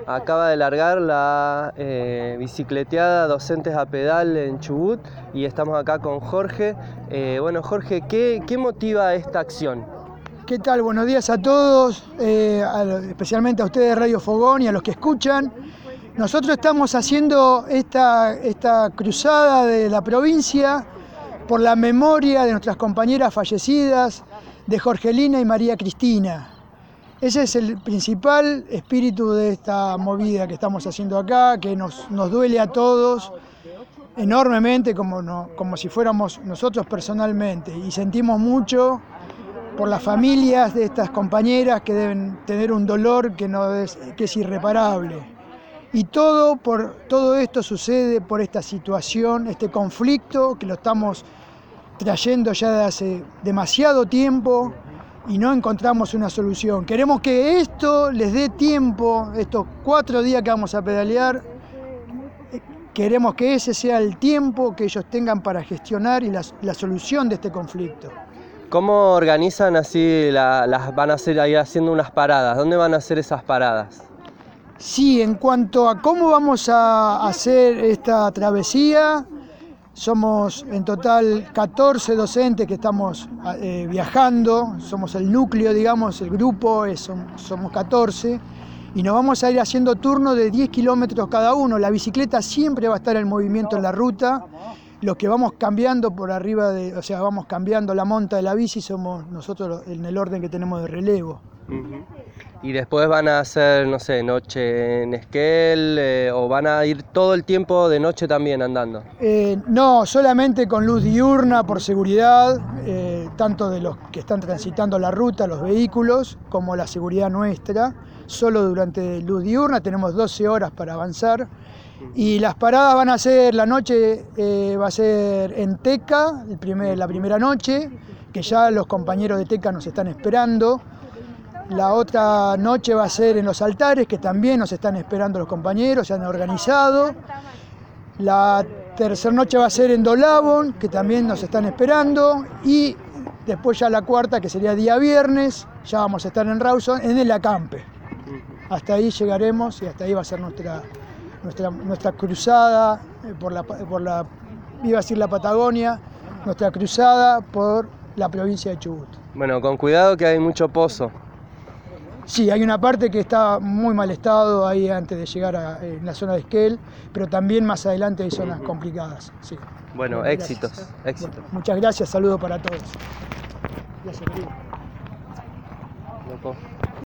acaba de largar la bicicleteada Docentes a Pedal en Chubut y estamos acá con Jorge. Bueno, Jorge, ¿qué motiva esta acción? ¿Qué tal? Buenos días a todos, especialmente a ustedes de Radio Fogón y a los que escuchan. Nosotros estamos haciendo esta cruzada de la provincia por la memoria de nuestras compañeras fallecidas, de Jorgelina y María Cristina. Ese es el principal espíritu de esta movida que estamos haciendo acá, que nos duele a todos enormemente, como si fuéramos nosotros personalmente, y sentimos mucho por las familias de estas compañeras que deben tener un dolor que es irreparable. Y todo esto sucede por esta situación, este conflicto que lo estamos trayendo ya de hace demasiado tiempo y no encontramos una solución. Queremos que esto les dé tiempo, estos 4 días que vamos a pedalear, queremos que ese sea el tiempo que ellos tengan para gestionar y la solución de este conflicto. ¿Cómo organizan así, van a hacer ahí haciendo unas paradas? ¿Dónde van a hacer esas paradas? Sí, en cuanto a cómo vamos a hacer esta travesía, somos en total 14 docentes que estamos viajando, somos el núcleo, digamos, el grupo, somos 14, y nos vamos a ir haciendo turnos de 10 kilómetros cada uno. La bicicleta siempre va a estar en movimiento en la ruta. Los que vamos cambiando por arriba, vamos cambiando la monta de la bici, somos nosotros en el orden que tenemos de relevo. Y después van a hacer, no sé, noche en Esquel, o van a ir todo el tiempo de noche también andando. No, solamente con luz diurna por seguridad, tanto de los que están transitando la ruta, los vehículos, como la seguridad nuestra. Solo durante luz diurna, tenemos 12 horas para avanzar. Y las paradas van a ser, la noche va a ser en Teca, la primera noche, que ya los compañeros de Teca nos están esperando. La otra noche va a ser en Los Altares, que también nos están esperando los compañeros, se han organizado. La tercera noche va a ser en Dolabón, que también nos están esperando. Y después ya la cuarta, que sería día viernes, ya vamos a estar en Rawson, en el acampe. Hasta ahí llegaremos y hasta ahí va a ser nuestra cruzada iba a decir la Patagonia, nuestra cruzada por la provincia de Chubut. Bueno, con cuidado que hay mucho pozo. Sí, hay una parte que está muy mal estado ahí antes de llegar en la zona de Esquel, pero también más adelante hay zonas complicadas. Sí. Bueno, éxitos. Bueno, muchas gracias, saludos para todos. Gracias, querido. Loco.